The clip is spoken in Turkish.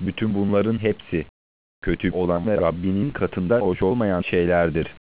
Bütün bunların hepsi kötü olan ve Rabbinin katında hoş olmayan şeylerdir.